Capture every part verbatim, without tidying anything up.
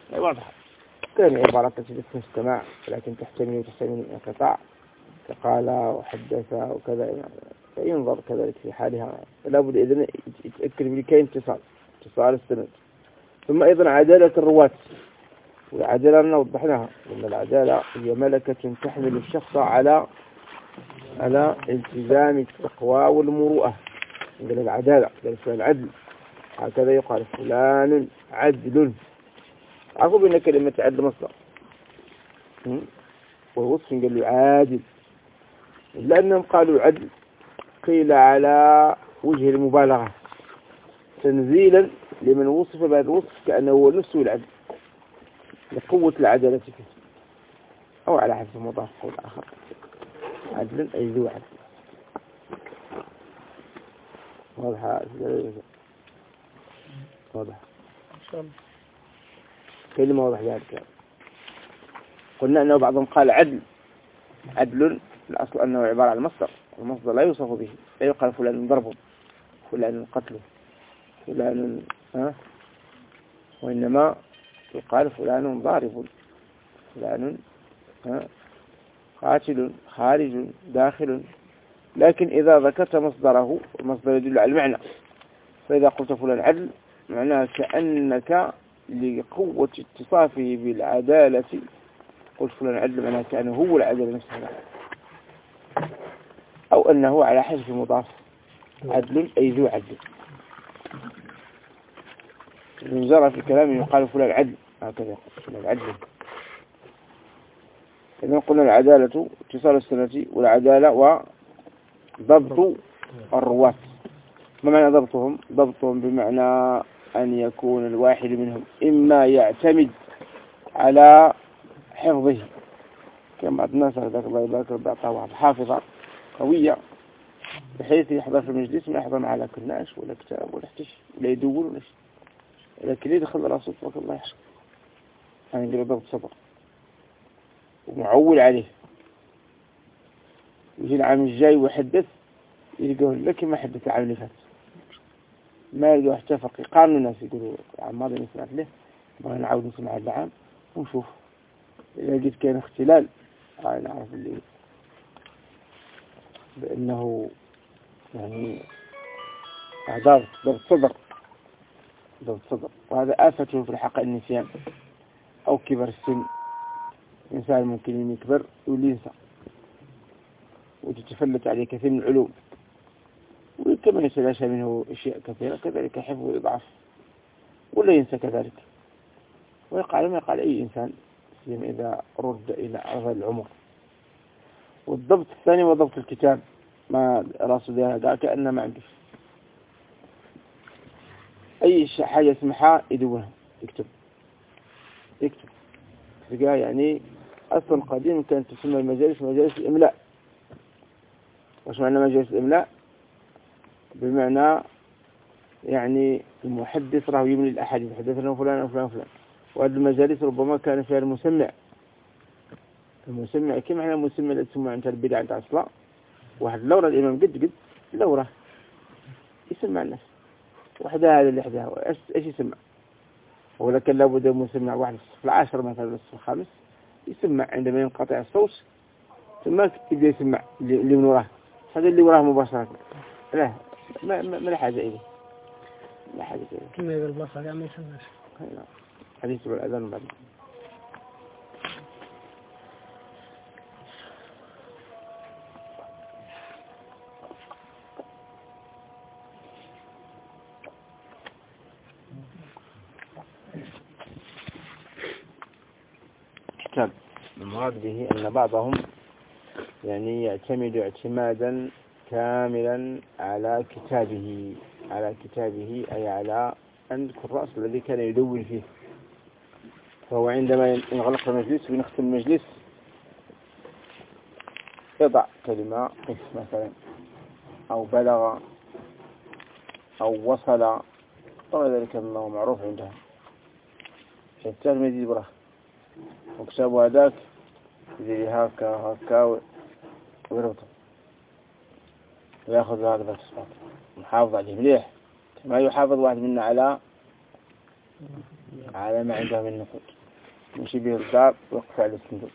واضحة. كان عبارة تجد اسم السماع لكن تحتمل وتحتمل الانقطاع كقال وحدث وكذا، ينظر كذلك في حالها. لابد إذن يتأكد بكي اتصال اتصال السند. ثم أيضا عدالة الرواة، والعدالة أننا وضحناها أن العدالة هي ملكة تحمل الشخص على على التزام التقوى والمروءة. عندنا العدالة قال فلان عدل، هكذا يقال فلان عدل. عفوا بأن كلمة عدل مصدر والوصف قال له عادل، لأنهم قالوا عدل قيل على وجه المبالغة تنزيلا لمن وصف بهذا الوصف كأنه هو نفسه العدل لقوة العدالة فيه، أو على حسب مضاف أو الآخر. عدل أي ذو عدل. واضح واضح كلمة واضح ذلك. قلنا أنه بعضهم قال عدل عدل الأصل أنه عبارة عن مصدر، المصدر لا يوصف به، لا يقال فلان ضربه فلان قتله فلان ها، وإنما يقال فلان ضارب فلان ها قاتل خارج داخل. لكن إذا ذكرت مصدره المصدر يدل على المعنى، فإذا قلت فلان عدل معناه كأنك لقوة اتصافه بالعدالة قلت فلان عدل معناه كأنه هو العدل نفسه، أو أنه على حسب مضاف عدل أي ذو عدل. من جرى في كلامه يقال فلان عدل، هكذا يقول فلان عدل. إذن قلنا العدالة اتصال السنة والعدالة وضبط الرواة. ما معنى ضبطهم؟ ضبطهم بمعنى أن يكون الواحد منهم إما يعتمد على حفظه كما بعض الناس ذاك الله يبارك له بيعطاه واحد حافظة قوية بحيث يحضر في المجلس ما يحضر معه لا كناش ولا كتاب ولا حتش ولا يدور ولا شيء، لكن يدخل راسه تبارك الله يحفظ. أنا يعني ضبط صبر ومعول عليه. يجي العام الجاي ويحدث يلقاه لك ما حدث العام اللي فات، ما يلقاه حتى فقيه. قارنوا الناس يقولوا العام ماضي نسمع له ما نعاود نسمع هذا العام ونشوف إذا لقيت كان اختلال أنا نعرف اللي بأنه يعني ضبط ضبط صدر ضبط صدر. وهذا آفته في الحق النسيان أو كبر السن. إنسان ممكن يكبر ويولي ينسى وتتفلت عليه كثير من العلوم وكما يتلاشى منه أشياء كثيرة، كذلك حفظه يضعف ولا ينسى كذلك، ويقع لما يقع أي إنسان إذا رد إلى أرض العمر. والضبط الثاني هو ضبط الكتاب، ما راسه ذا قال كأنه ما عندش أي حاجة يسمحها يدونها يكتب يكتب تلقاه. يعني أصلا قديم كانت تسمى المجالس مجالس الإملاء. وش معنى مجالس الإملاء؟ بمعنى يعني المحدث راه يملي الأحاديث حدثنا فلان وفلان وفلان، وهذه المجالس ربما كان فيها المسمع. المسمع كم معنى المسمع اللي تسمى عند البدع عند أصلا واحد لورا الإمام قد قد لورا يسمع الناس وحدها هذا اللي حدها إيش إيش يسمع. ولكن لابد مسمع واحد في العاشر مثلا في الخامس يسمع عندما ينقطع الصوت ثم يبدأ يسمع اللي من وراه، هذا اللي وراه مباشرة. لا ما ما لا حاجة إليه لا حاجة إليه. كم يقول البصر يعني ما يسمعش. حديث بالأذان بعد. كتاب المراد به أن بعضهم يعني يعتمد اعتمادا كاملا على كتابه على كتابه أي على عند الكراس الذي كان يدون فيه. فهو عندما ينغلق المجلس وينختم المجلس يضع كلمة قف مثلا أو بلغ أو وصل طبعا ذلك الله معروف عندها حتى المجيد بره وكتابه هذاك يجري هكا هكا ويربطه ويأخذ هكذا التصفات محافظ عليه مليح كما يحافظ واحد منا على على ما عنده من نقود يمشي به الدار ويقف على الصندوق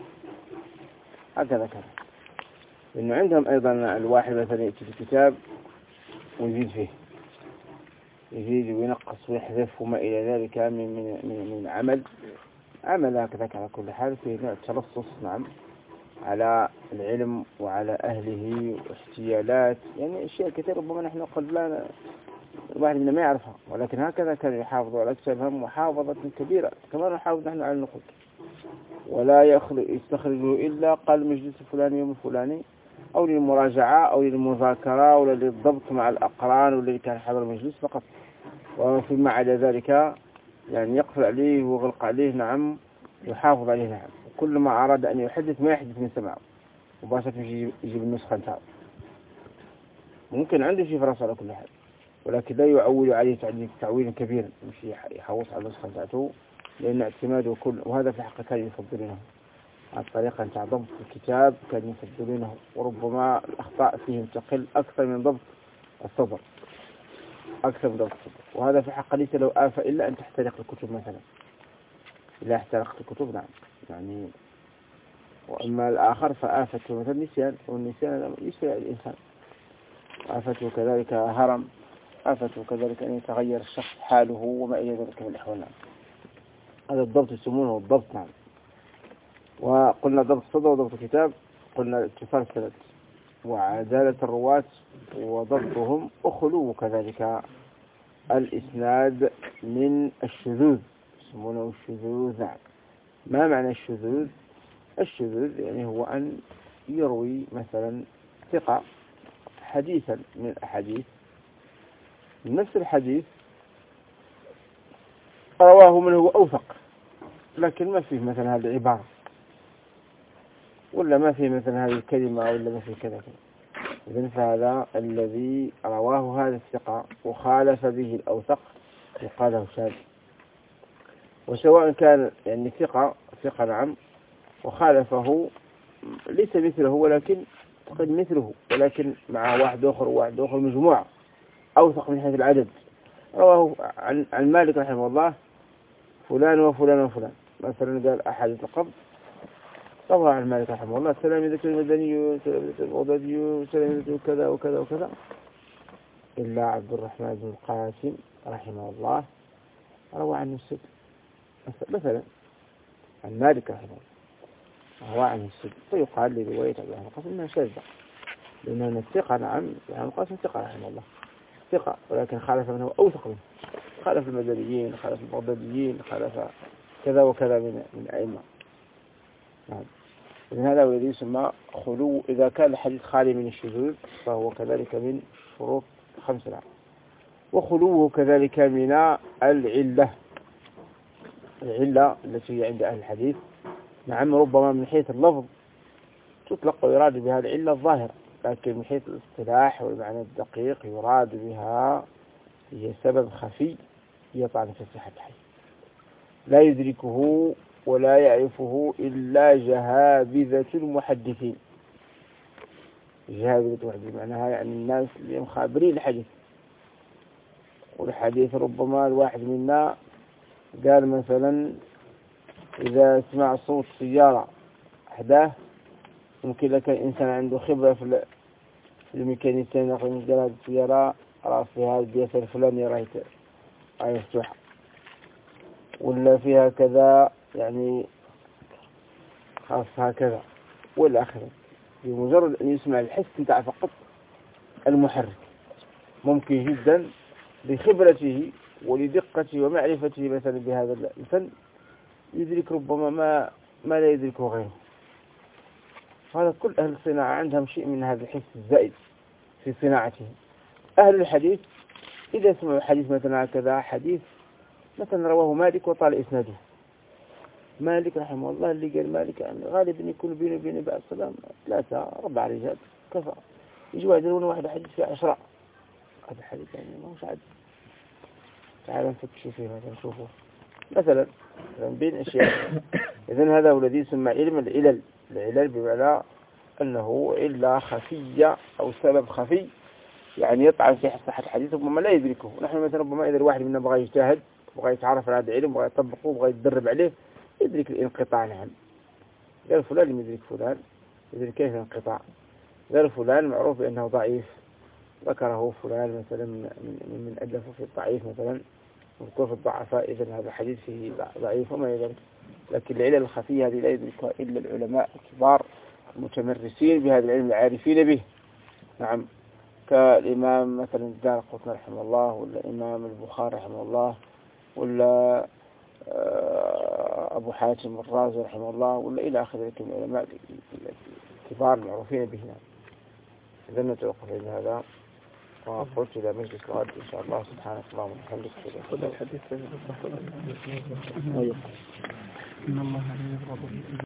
هكذا كذا. لأنه عندهم أيضا الواحد مثلا يأتي في كتاب ويزيد فيه يزيد وينقص ويحذف وما إلى ذلك من من من, من عمل عمل هكذا على كل حال فيه نوع تلصص نعم على العلم وعلى أهله واحتيالات يعني أشياء كثيرة ربما نحن قد لا الواحد منا ما يعرفها ولكن هكذا كان يحافظ على كتابهم محافظة كبيرة كما نحافظ نحن على النقود ولا يستخرجه إلا قال مجلس فلاني يوم الفلاني أو للمراجعة أو للمذاكرة أو للضبط مع الأقران والذي كان حضر المجلس فقط وفيما عدا ذلك يعني يقفل عليه ويغلق عليه نعم يحافظ عليه نعم وكل ما أراد أن يحدث ما يحدث من سماعه مباشرة يجيب النسخة انتهى ممكن عنده شيء في رأسه على كل حال ولكن لا يعول عليه تعويل كبير مش يحوص على النسخة بتاعته لأن اعتماده كل وهذا في حق كان يفضلونه عن طريقة أن ضبط الكتاب كان يفضلونه وربما الأخطاء فيهم تقل أكثر من ضبط الصدر أكثر من ضبط الصدر وهذا في حق ليس له آفة إلا أن تحترق الكتب مثلا إلا احترقت الكتب نعم يعني وأما الآخر فآفته مثلا نسيان والنسيان يسرع الإنسان آفته كذلك هرم آفته كذلك أن يتغير الشخص حاله وما إلى ذلك من الأحوال نعم. هذا الضبط يسمونه الضبط نعم وقلنا ضبط الصدر وضبط الكتاب قلنا اتصال السند وعدالة الرواة وضبطهم وخلو كذلك الإسناد من الشذوذ يسمونه الشذوذ نعم. ما معنى الشذوذ؟ الشذوذ يعني هو أن يروي مثلا ثقة حديثا من الأحاديث نفس الحديث رواه من هو أوثق لكن ما فيه مثلا هذه العبارة ولا ما فيه مثلا هذه الكلمة ولا ما فيه كذا كذا إذن فهذا الذي رواه هذا الثقة وخالف به الأوثق يقال له شاذ وسواء كان يعني ثقة ثقة نعم وخالفه ليس مثله ولكن قد مثله ولكن مع واحد آخر وواحد آخر مجموعة أوثق من حيث العدد رواه عن, عن مالك رحمه الله فلان وفلان وفلان مثلا قال أحاديث القبض رواه عن مالك رحمه الله تلاميذة المدني وتلاميذة البغدادي وتلاميذة كذا وكذا وكذا إلا عبد الرحمن بن القاسم رحمه الله روى عنه السد مثلا عن مالك رحمه الله روى عنه السد فيقال لرواية عبد الرحمن القاسم إنها شاذة لأن الثقة نعم عبد الرحمن القاسم ثقة رحمه الله ثقة ولكن خالف من هو أوثق منه خالف المدنيين خالف البغداديين خالف كذا وكذا من من أئمة نعم. إذن هذا هو الذي يسمى خلو إذا كان الحديث خالي من الشذوذ فهو كذلك من شروط خمسة نعم. وخلوه كذلك من العلة العلة التي عند أهل الحديث نعم ربما من حيث اللفظ تطلق ويراد بها العلة الظاهرة لكن من حيث الاصطلاح والمعنى الدقيق يراد بها هي سبب خفي يطعن في صحة الحديث لا يدركه ولا يعرفه إلا جهابذة المحدثين جهابذة المحدثين معناها يعني الناس اللي مخابرين الحديث والحديث ربما الواحد منا قال مثلا إذا سمع صوت سيارة أحداه ممكن لك إنسان عنده خبرة في الميكانيكيين يقول قال هذه السيارة رأى فيها البيئة الفلانية راهي مفتوحة ولا فيها كذا يعني خاص هكذا ولا آخره بمجرد أن يسمع الحس بتاع فقط المحرك ممكن جدا بخبرته ولدقته ومعرفته مثلا بهذا الفن يدرك ربما ما ما لا يدركه غيره. هذا كل أهل الصناعة عندهم شيء من هذا الحس الزائد في صناعتهم. أهل الحديث إذا سمعوا الحديث مثلا هكذا حديث مثلا رواه مالك وطال إسناده مالك رحمه الله اللي قال مالك يعني غالبا يكون بينه وبين بعض السلام ثلاثة أربع رجال كفى يجوا يدرون واحد حديث في عشرة هذا حديث يعني ما هوش عادي تعالوا نفتشوا فيه مثلا نشوفه مثلا بين أشياء. إذن هذا هو الذي يسمى علم العلل العلل بمعنى أنه علة خفية أو سبب خفي يعني يطعن في صحة الحديث ربما لا يدركه. نحن مثلا ربما إذا الواحد منا بغى يجتهد بغى يتعرف على هذا العلم وبغى يطبقه وبغى يتدرب عليه يدرك الانقطاع. نعم، غير فلان لم يدرك فلان يدرك كيف الانقطاع. غير فلان معروف بأنه ضعيف ذكره فلان مثلا من من ألفه في الضعيف مثلا مذكور في الضعفاء، إذن هذا الحديث فيه ضعيف وما يدرك. لكن العلل الخفية هذه لا يدركها إلا العلماء الكبار المتمرسين بهذا العلم العارفين به. نعم، كالإمام مثلا الدارقطني رحمه الله، ولا الإمام البخاري رحمه الله، ولا أبو حاتم الرازي رحمه الله، ولا إلى آخر ذلك من العلماء الكبار المعروفين به. إذا نتوقف عند هذا وقلت إلى مجلس الغد إن شاء الله. سبحانك اللهم وبحمدك خذ الحديث إن الله لا يغضب